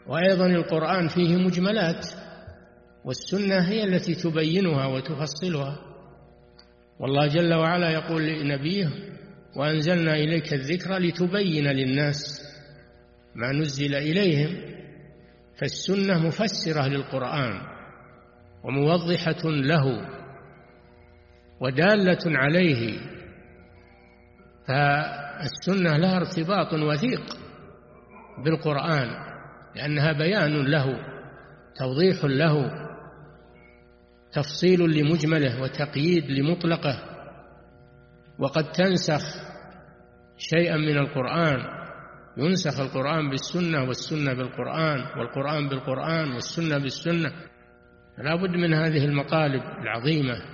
وأيضا القرآن فيه مجملات، والسنة هي التي تبينها وتفصلها. والله جل وعلا يقول لنبيه: وأنزلنا إليك الذكر لتبين للناس ما نزل إليهم. فالسنة مفسرة للقرآن وموضحة له ودالة عليه، فالسنة لها ارتباط وثيق بالقرآن، لأنها بيان له، توضيح له، تفصيل لمجمله وتقييد لمطلقه. وقد تنسخ شيئا من القرآن، ينسخ القرآن بالسنة والسنة بالقرآن والقرآن بالقرآن والسنة بالسنة. لا بد من هذه المطالب العظيمة